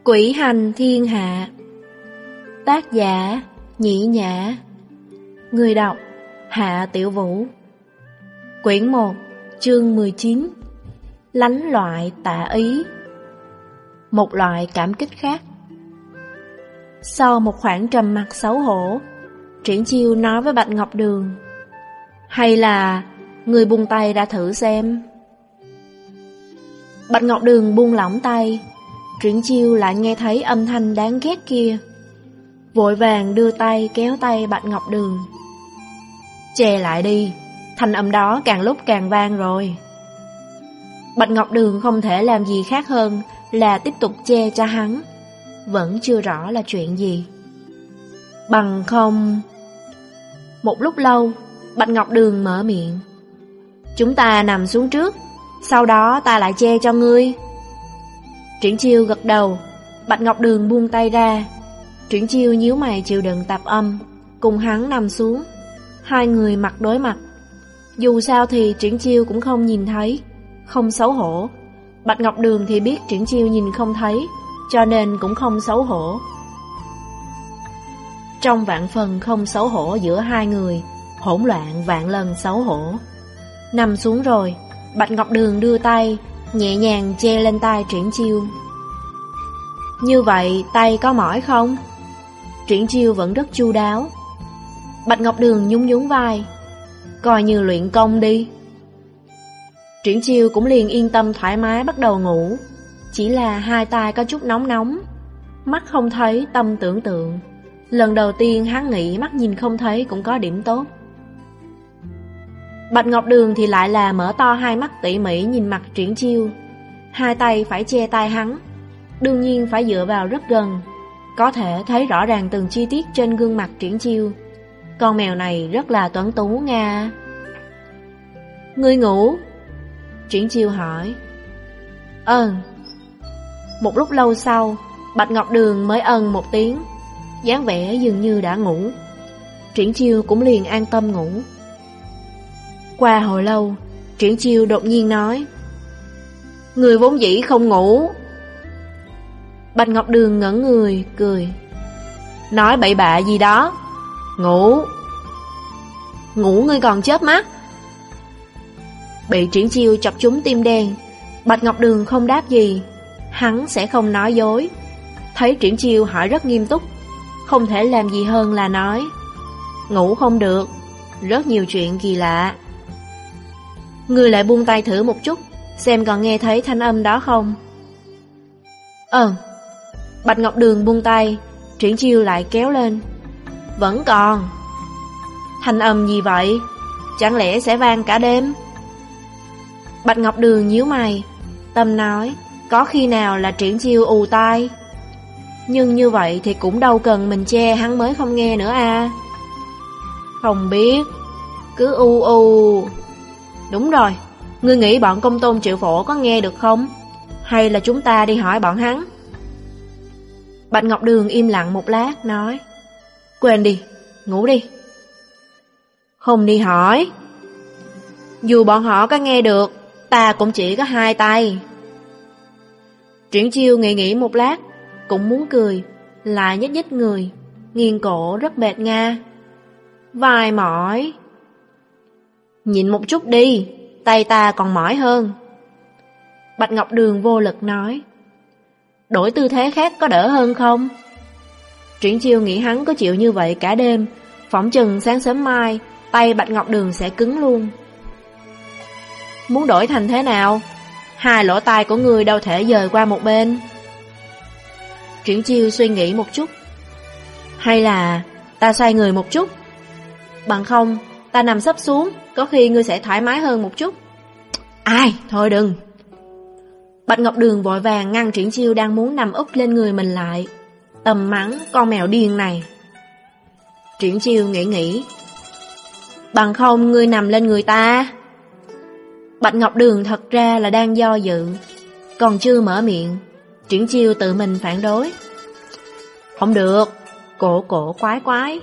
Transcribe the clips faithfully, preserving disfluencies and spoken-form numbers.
Quỷ hành thiên hạ. Tác giả Nhĩ Nhã. Người đọc Hạ Tiểu Vũ. Quyển một, chương mười chín. Lánh loại tả ý. Một loại cảm kích khác. Sau một khoảng trầm mặc xấu hổ, Triển Chiêu nói với Bạch Ngọc Đường: hay là người buông tay ra thử xem. Bạch Ngọc Đường buông lỏng tay. Triển Chiêu lại nghe thấy âm thanh đáng ghét kia, vội vàng đưa tay kéo tay Bạch Ngọc Đường. Che lại đi, thanh âm đó càng lúc càng vang rồi. Bạch Ngọc Đường không thể làm gì khác hơn là tiếp tục che cho hắn. Vẫn chưa rõ là chuyện gì. Bằng không... Một lúc lâu, Bạch Ngọc Đường mở miệng: chúng ta nằm xuống trước, sau đó ta lại che cho ngươi. Triển Chiêu gật đầu. Bạch Ngọc Đường buông tay ra. Triển Chiêu nhíu mày chịu đựng tạp âm, cùng hắn nằm xuống. Hai người mặt đối mặt. Dù sao thì Triển Chiêu cũng không nhìn thấy, không xấu hổ. Bạch Ngọc Đường thì biết Triển Chiêu nhìn không thấy, cho nên cũng không xấu hổ. Trong vạn phần không xấu hổ giữa hai người, hỗn loạn vạn lần xấu hổ. Nằm xuống rồi, Bạch Ngọc Đường đưa tay nhẹ nhàng che lên tay Triển Chiêu. Như vậy tay có mỏi không? Triển Chiêu vẫn rất chu đáo. Bạch Ngọc Đường nhún nhún vai: coi như luyện công đi. Triển Chiêu cũng liền yên tâm thoải mái bắt đầu ngủ. Chỉ là hai tay có chút nóng nóng, mắt không thấy tâm tưởng tượng. Lần đầu tiên hắn nghĩ mắt nhìn không thấy cũng có điểm tốt. Bạch Ngọc Đường thì lại là mở to hai mắt tỉ mỉ nhìn mặt Triển Chiêu. Hai tay phải che tai hắn, đương nhiên phải dựa vào rất gần, có thể thấy rõ ràng từng chi tiết trên gương mặt Triển Chiêu. Con mèo này rất là tuấn tú nha. Ngươi ngủ? Triển Chiêu hỏi. Ừm. Một lúc lâu sau, Bạch Ngọc Đường mới ân một tiếng, dáng vẻ dường như đã ngủ. Triển Chiêu cũng liền an tâm ngủ. Qua hồi lâu, Triển Chiêu đột nhiên nói: người vốn dĩ không ngủ. Bạch Ngọc Đường ngẩn người, cười: nói bậy bạ gì đó. Ngủ. Ngủ ngươi còn chớp mắt. Bị Triển Chiêu chọc trúng tim đen. Bạch Ngọc Đường không đáp gì. Hắn sẽ không nói dối. Thấy Triển Chiêu hỏi rất nghiêm túc, không thể làm gì hơn là nói: ngủ không được, rất nhiều chuyện kỳ lạ. Ngươi lại buông tay thử một chút, xem còn nghe thấy thanh âm đó không. Ờ. Bạch Ngọc Đường buông tay. Triển Chiêu lại kéo lên. Vẫn còn. Thanh âm gì vậy? Chẳng lẽ sẽ vang cả đêm? Bạch Ngọc Đường nhíu mày. Tâm nói: có khi nào là Triển Chiêu ù tai? Nhưng như vậy thì cũng đâu cần mình che hắn mới không nghe nữa à. Không biết, cứ u u. Đúng rồi, ngươi nghĩ bọn Công Tôn Triệu Phổ có nghe được không? Hay là chúng ta đi hỏi bọn hắn? Bạch Ngọc Đường im lặng một lát, nói: quên đi, ngủ đi. Không đi hỏi. Dù bọn họ có nghe được, ta cũng chỉ có hai tay. Triển Chiêu nghĩ nghĩ một lát, cũng muốn cười, lại nhếch nhếch người, nghiêng cổ rất mệt nga. Vai mỏi. Nhịn một chút đi, tay ta còn mỏi hơn. Bạch Ngọc Đường vô lực nói: đổi tư thế khác có đỡ hơn không? Triển Chiêu nghĩ hắn có chịu như vậy cả đêm, phỏng chừng sáng sớm mai tay Bạch Ngọc Đường sẽ cứng luôn. Muốn đổi thành thế nào? Hai lỗ tai của người đâu thể dời qua một bên. Triển Chiêu suy nghĩ một chút. Hay là ta xoay người một chút? Bằng không ta nằm sấp xuống, có khi ngươi sẽ thoải mái hơn một chút. Ai, thôi đừng. Bạch Ngọc Đường vội vàng ngăn Triển Chiêu đang muốn nằm úp lên người mình lại, tầm mắng con mèo điên này. Triển Chiêu nghĩ nghĩ. Bằng không ngươi nằm lên người ta. Bạch Ngọc Đường thật ra là đang do dự, còn chưa mở miệng, Triển Chiêu tự mình phản đối. Không được, cổ cổ quái quái.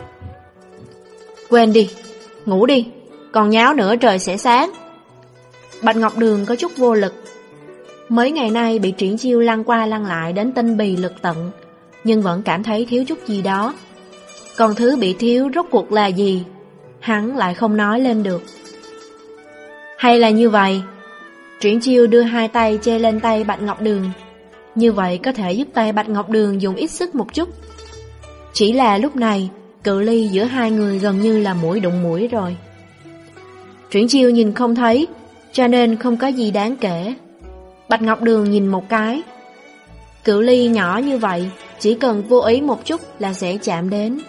Quên đi, ngủ đi, còn nháo nữa trời sẽ sáng. Bạch Ngọc Đường có chút vô lực. Mấy ngày nay bị Triển Chiêu lăn qua lăn lại đến tinh bì lực tận, nhưng vẫn cảm thấy thiếu chút gì đó. Còn thứ bị thiếu rốt cuộc là gì, hắn lại không nói lên được. Hay là như vậy, Triển Chiêu đưa hai tay che lên tay Bạch Ngọc Đường, như vậy có thể giúp tay Bạch Ngọc Đường dùng ít sức một chút. Chỉ là lúc này, cự ly giữa hai người gần như là mũi đụng mũi rồi. Triển Chiêu nhìn không thấy, cho nên không có gì đáng kể. Bạch Ngọc Đường nhìn một cái. Cự ly nhỏ như vậy, chỉ cần vô ý một chút là sẽ chạm đến.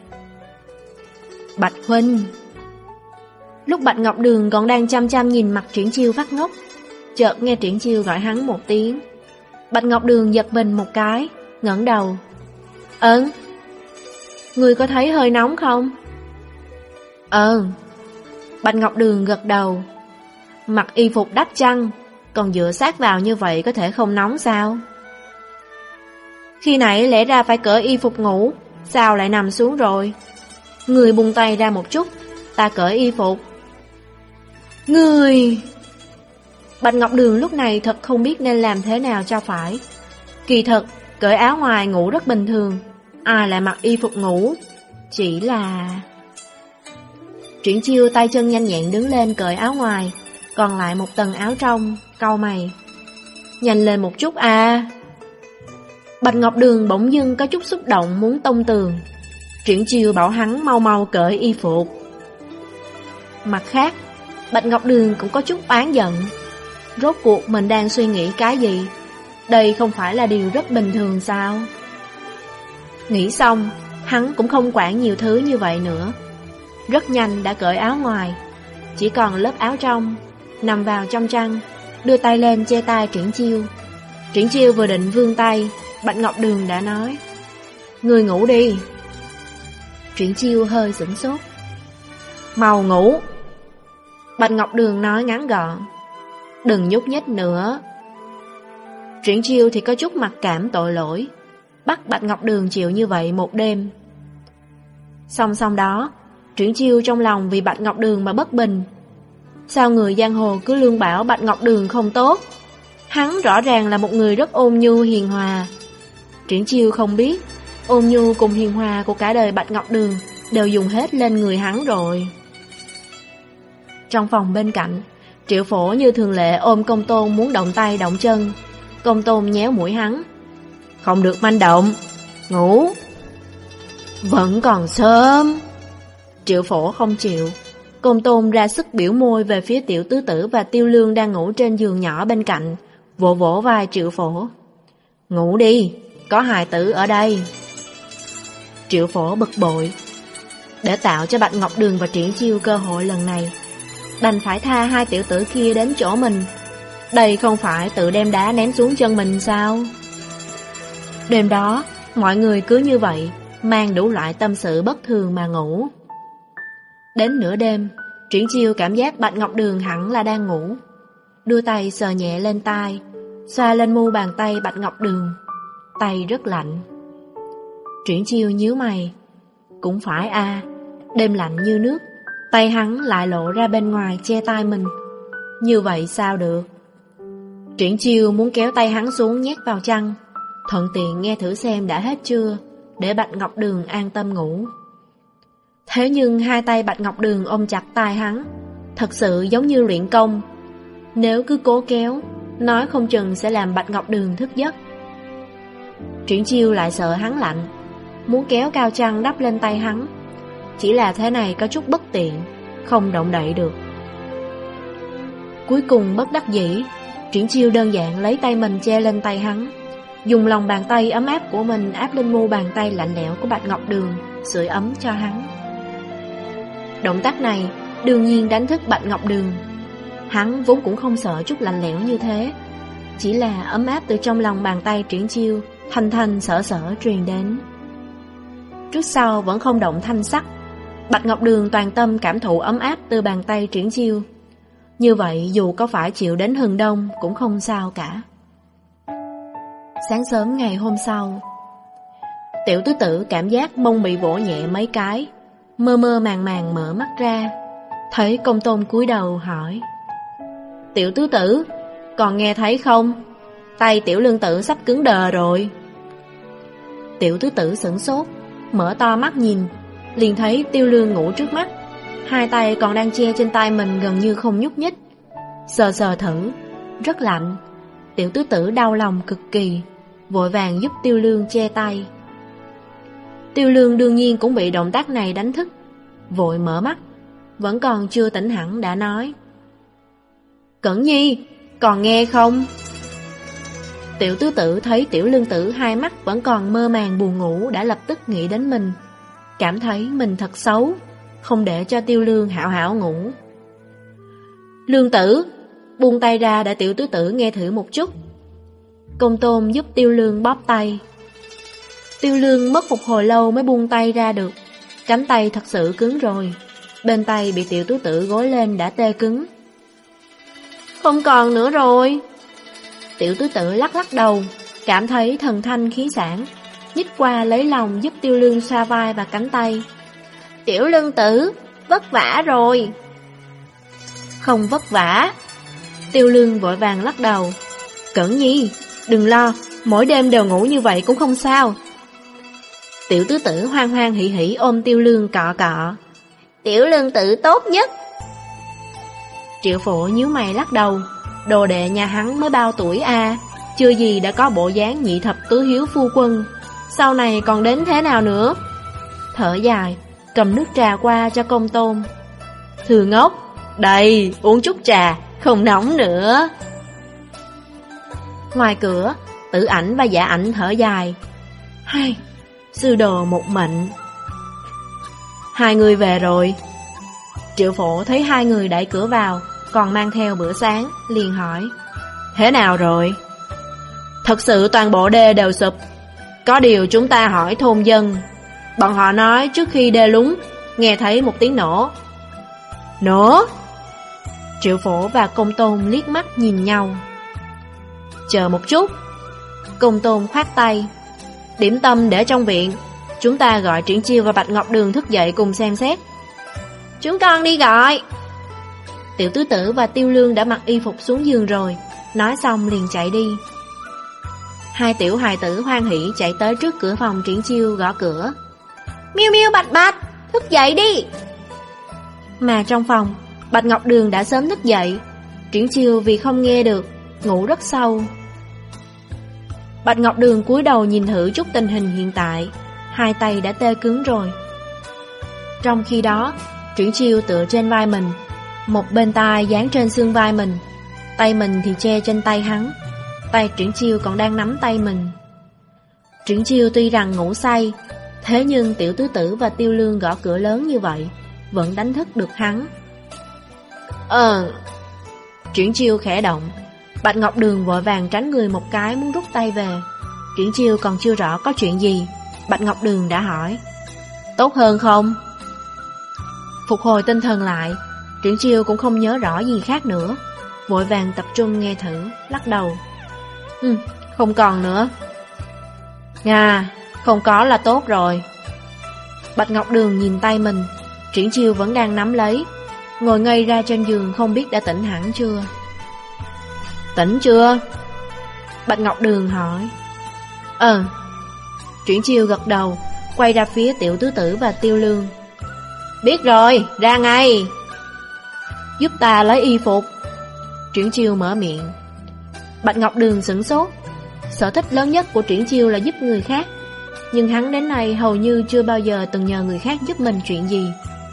Bạch huynh. Lúc Bạch Ngọc Đường còn đang chăm chăm nhìn mặt Triển Chiêu phát ngốc, chợt nghe Triển Chiêu gọi hắn một tiếng. Bạch Ngọc Đường giật mình một cái, ngẩng đầu. Ơn, người có thấy hơi nóng không? Ờ. Bạch Ngọc Đường gật đầu. Mặc y phục đắp chăn, còn dựa sát vào như vậy có thể không nóng sao? Khi nãy lẽ ra phải cởi y phục ngủ, sao lại nằm xuống rồi? Người buông tay ra một chút, ta cởi y phục. Người... Bạch Ngọc Đường lúc này thật không biết nên làm thế nào cho phải. Kỳ thật, cởi áo ngoài ngủ rất bình thường, ai lại mặc y phục ngủ? Chỉ là... Triển Chiêu tay chân nhanh nhẹn đứng lên cởi áo ngoài, còn lại một tầng áo trong, cau mày. Nhanh lên một chút à. Bạch Ngọc Đường bỗng dưng có chút xúc động muốn tông tường. Triển Chiêu bảo hắn mau mau cởi y phục. Mặt khác, Bạch Ngọc Đường cũng có chút oán giận. Rốt cuộc mình đang suy nghĩ cái gì? Đây không phải là điều rất bình thường sao? Nghĩ xong, hắn cũng không quản nhiều thứ như vậy nữa. Rất nhanh đã cởi áo ngoài, chỉ còn lớp áo trong, nằm vào trong chăn, đưa tay lên che tay Triển Chiêu. Triển Chiêu vừa định vươn tay, Bạch Ngọc Đường đã nói: Người ngủ đi. Triển Chiêu hơi sửng sốt. Mau ngủ. Bạch Ngọc Đường nói ngắn gọn: Đừng nhúc nhích nữa. Triển Chiêu thì có chút mặc cảm tội lỗi, bắt Bạch Ngọc Đường chịu như vậy một đêm. Song song đó, Triển Chiêu trong lòng vì Bạch Ngọc Đường mà bất bình. Sao người giang hồ cứ lương bảo Bạch Ngọc Đường không tốt? Hắn rõ ràng là một người rất ôn nhu hiền hòa. Triển Chiêu không biết, ôn nhu cùng hiền hòa của cả đời Bạch Ngọc Đường đều dùng hết lên người hắn rồi. Trong phòng bên cạnh, Triệu Phổ như thường lệ ôm Công Tôn muốn động tay động chân. Công Tôn nhéo mũi hắn: Không được manh động, ngủ. Vẫn còn sớm. Triệu Phổ không chịu. Công Tôn ra sức biểu môi về phía Tiểu Tứ Tử và Tiêu Lương đang ngủ trên giường nhỏ bên cạnh, vỗ vỗ vai Triệu Phổ: Ngủ đi, có hài tử ở đây. Triệu Phổ bực bội. Để tạo cho Bạch Ngọc Đường và Triển Chiêu cơ hội lần này, đành phải tha hai tiểu tử kia đến chỗ mình. Đây không phải tự đem đá ném xuống chân mình sao? Đêm đó, mọi người cứ như vậy, mang đủ loại tâm sự bất thường mà ngủ. Đến nửa đêm, Triển Chiêu cảm giác Bạch Ngọc Đường hẳn là đang ngủ. Đưa tay sờ nhẹ lên tai, xoa lên mu bàn tay Bạch Ngọc Đường. Tay rất lạnh. Triển Chiêu nhíu mày. Cũng phải a, đêm lạnh như nước, tay hắn lại lộ ra bên ngoài che tai mình. Như vậy sao được? Triển Chiêu muốn kéo tay hắn xuống nhét vào chăn, thuận tiện nghe thử xem đã hết chưa, để Bạch Ngọc Đường an tâm ngủ. Thế nhưng hai tay Bạch Ngọc Đường ôm chặt tai hắn, thật sự giống như luyện công. Nếu cứ cố kéo, nói không chừng sẽ làm Bạch Ngọc Đường thức giấc. Triển Chiêu lại sợ hắn lạnh, muốn kéo cao chăn đắp lên tay hắn. Chỉ là thế này có chút bất tiện, không động đậy được. Cuối cùng bất đắc dĩ, Triển Chiêu đơn giản lấy tay mình che lên tay hắn, dùng lòng bàn tay ấm áp của mình áp lên mu bàn tay lạnh lẽo của Bạch Ngọc Đường, sưởi ấm cho hắn. Động tác này đương nhiên đánh thức Bạch Ngọc Đường. Hắn vốn cũng không sợ chút lạnh lẽo như thế, chỉ là ấm áp từ trong lòng bàn tay Triển Chiêu thanh thanh sở sở truyền đến. Trước sau vẫn không động thanh sắc, Bạch Ngọc Đường toàn tâm cảm thụ ấm áp từ bàn tay Triển Chiêu. Như vậy dù có phải chịu đến hừng đông cũng không sao cả. Sáng sớm ngày hôm sau, Tiểu Tứ Tử cảm giác mông bị vỗ nhẹ mấy cái, mơ mơ màng màng mở mắt ra, thấy Công Tôn cúi đầu hỏi: Tiểu Tứ Tử, còn nghe thấy không? tay Tiểu Lương Tử sắp cứng đờ rồi. Tiểu Tứ Tử sửng sốt, mở to mắt nhìn, liền thấy Tiêu Lương ngủ trước mắt, hai tay còn đang che trên tay mình gần như không nhúc nhích. Sờ sờ thử, rất lạnh. Tiểu Tứ Tử đau lòng cực kỳ, vội vàng giúp Tiêu Lương che tay. Tiêu Lương đương nhiên cũng bị động tác này đánh thức, vội mở mắt, vẫn còn chưa tỉnh hẳn đã nói: Cẩn Nhi, còn nghe không? Tiểu Tứ Tử thấy Tiểu Lương Tử hai mắt vẫn còn mơ màng buồn ngủ, đã lập tức nghĩ đến mình, cảm thấy mình thật xấu, không để cho Tiêu Lương hảo hảo ngủ. Lương Tử, buông tay ra để Tiểu Tứ Tử nghe thử một chút. Công Tôn giúp Tiêu Lương bóp tay. Tiêu Lương mất một hồi lâu mới buông tay ra được, cánh tay thật sự cứng rồi, bên tay bị Tiểu Tứ Tử gối lên đã tê cứng. Không còn nữa rồi. Tiểu Tứ Tử lắc lắc đầu, cảm thấy thần thanh khí sảng, nhích qua lấy lòng giúp Tiêu Lương xoa vai và cánh tay. Tiểu Lương Tử, vất vả rồi. Không vất vả. Tiêu Lương vội vàng lắc đầu. Cẩn Nhi, đừng lo, mỗi đêm đều ngủ như vậy cũng không sao. Tiểu Tứ Tử hoan hoan hỉ hỉ ôm Tiêu Lương cọ cọ. Tiểu Lương Tử tốt nhất. Triệu Phổ nhíu mày lắc đầu. Đồ đệ nhà hắn mới bao tuổi a, à, chưa gì đã có bộ dáng nhị thập tứ hiếu phu quân, sau này còn đến thế nào nữa? Thở dài, cầm nước trà qua cho Công Tôn. Thư ngốc, đây, uống chút trà, không nóng nữa. Ngoài cửa, Tử Ảnh và Dạ Ảnh thở dài. Hai, sư đồ một mệnh. Hai người về rồi. Triệu Phổ thấy hai người đẩy cửa vào, còn mang theo bữa sáng, liền hỏi: Thế nào rồi? Thật sự toàn bộ đê đều sụp. Có điều chúng ta hỏi thôn dân, bọn họ nói trước khi đê lún, nghe thấy một tiếng nổ. Nổ? Triệu Phổ và Công Tôn liếc mắt nhìn nhau. Chờ một chút. Công Tôn khoát tay. Điểm tâm để trong viện, chúng ta gọi Triển Chiêu và Bạch Ngọc Đường thức dậy cùng xem xét. Chúng con đi gọi. Tiểu Tứ Tử và Tiêu Lương đã mặc y phục xuống giường rồi, nói xong liền chạy đi. Hai tiểu hài tử hoan hỉ chạy tới trước cửa phòng Triển Chiêu gõ cửa. Miêu Miêu, Bạch Bạch, thức dậy đi. Mà trong phòng, Bạch Ngọc Đường đã sớm thức dậy. Triển Chiêu vì không nghe được, ngủ rất sâu. Bạch Ngọc Đường cúi đầu nhìn thử chút tình hình hiện tại, hai tay đã tê cứng rồi. Trong khi đó, Triển Chiêu tựa trên vai mình, một bên tai dán trên xương vai mình, tay mình thì che trên tay hắn. Tay Triển Chiêu còn đang nắm tay mình. Triển Chiêu tuy rằng ngủ say, thế nhưng Tiểu Tứ Tử và Tiêu Lương gõ cửa lớn như vậy, vẫn đánh thức được hắn. Ờ... Triển Chiêu khẽ động. Bạch Ngọc Đường vội vàng tránh người một cái muốn rút tay về. Triển Chiêu còn chưa rõ có chuyện gì, Bạch Ngọc Đường đã hỏi: Tốt hơn không? Phục hồi tinh thần lại, Triển Chiêu cũng không nhớ rõ gì khác nữa, vội vàng tập trung nghe thử, lắc đầu. Ừ, không còn nữa. Nga, không có là tốt rồi. Bạch Ngọc Đường nhìn tay mình, Triển Chiêu vẫn đang nắm lấy, ngồi ngây ra trên giường không biết đã tỉnh hẳn chưa. Tỉnh chưa? Bạch Ngọc Đường hỏi. Ờ. Triển Chiêu gật đầu, quay ra phía Tiểu Tứ Tử và Tiêu Lương. Biết rồi, ra ngay. Giúp ta lấy y phục. Triển Chiêu mở miệng. Bạch Ngọc Đường sửng sốt. Sở thích lớn nhất của Triển Chiêu là giúp người khác, nhưng hắn đến nay hầu như chưa bao giờ từng nhờ người khác giúp mình chuyện gì.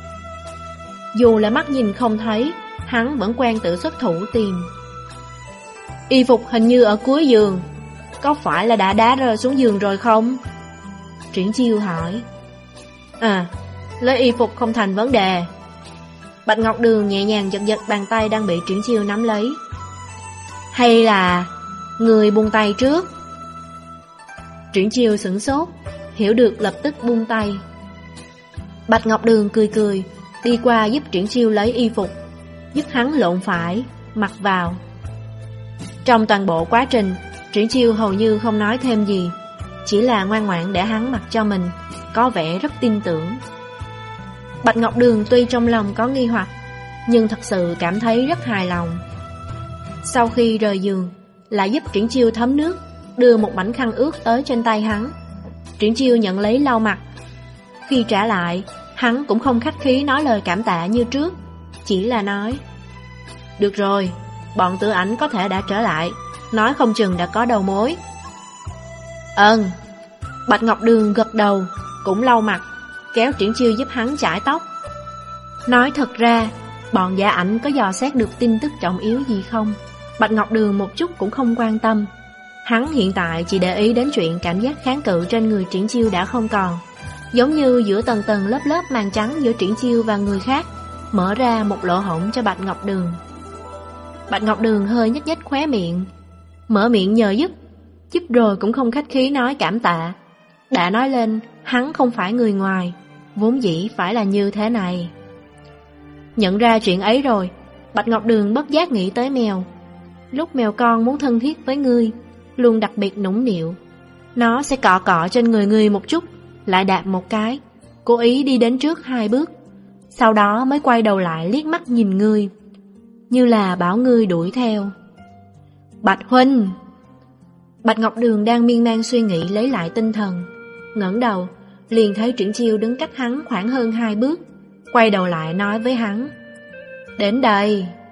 Dù là mắt nhìn không thấy, hắn vẫn quen tự xuất thủ tìm. Y phục hình như ở cuối giường, có phải là đã đá rơi xuống giường rồi không? Triển Chiêu hỏi. À, lấy y phục không thành vấn đề. Bạch Ngọc Đường nhẹ nhàng giật giật bàn tay đang bị Triển Chiêu nắm lấy. Hay là người buông tay trước? Triển Chiêu sửng sốt, hiểu được lập tức buông tay. Bạch Ngọc Đường cười cười, đi qua giúp Triển Chiêu lấy y phục, giúp hắn lộn phải, mặc vào. Trong toàn bộ quá trình, Triển Chiêu hầu như không nói thêm gì, chỉ là ngoan ngoãn để hắn mặc cho mình, có vẻ rất tin tưởng. Bạch Ngọc Đường tuy trong lòng có nghi hoặc, nhưng thật sự cảm thấy rất hài lòng. Sau khi rời giường, lại giúp Triển Chiêu thấm nước, đưa một mảnh khăn ướt tới trên tay hắn. Triển Chiêu nhận lấy lau mặt. Khi trả lại, hắn cũng không khách khí nói lời cảm tạ như trước, chỉ là nói: được rồi, bọn Tử Ảnh có thể đã trở lại, nói không chừng đã có đầu mối. Ơn. Bạch Ngọc Đường gật đầu, cũng lau mặt, kéo Triển Chiêu giúp hắn chải tóc. Nói thật ra, bọn Giả Ảnh có dò xét được tin tức trọng yếu gì không, Bạch Ngọc Đường một chút cũng không quan tâm. Hắn hiện tại chỉ để ý đến chuyện cảm giác kháng cự trên người Triển Chiêu đã không còn, giống như giữa tầng tầng lớp lớp màn trắng giữa Triển Chiêu và người khác, mở ra một lỗ hổng cho Bạch Ngọc Đường. Bạch Ngọc Đường hơi nhếch nhếch khóe miệng, mở miệng nhờ giúp, giúp rồi cũng không khách khí nói cảm tạ. Đã nói lên, hắn không phải người ngoài, vốn dĩ phải là như thế này. Nhận ra chuyện ấy rồi, Bạch Ngọc Đường bất giác nghĩ tới mèo. Lúc mèo con muốn thân thiết với ngươi, luôn đặc biệt nũng nịu. Nó sẽ cọ cọ trên người ngươi một chút, lại đạp một cái, cố ý đi đến trước hai bước, sau đó mới quay đầu lại liếc mắt nhìn ngươi, như là bảo ngươi đuổi theo. Bạch huynh! Bạch Ngọc Đường đang miên man suy nghĩ lấy lại tinh thần, ngẩng đầu, liền thấy Triển Chiêu đứng cách hắn khoảng hơn hai bước, quay đầu lại nói với hắn: đến đây.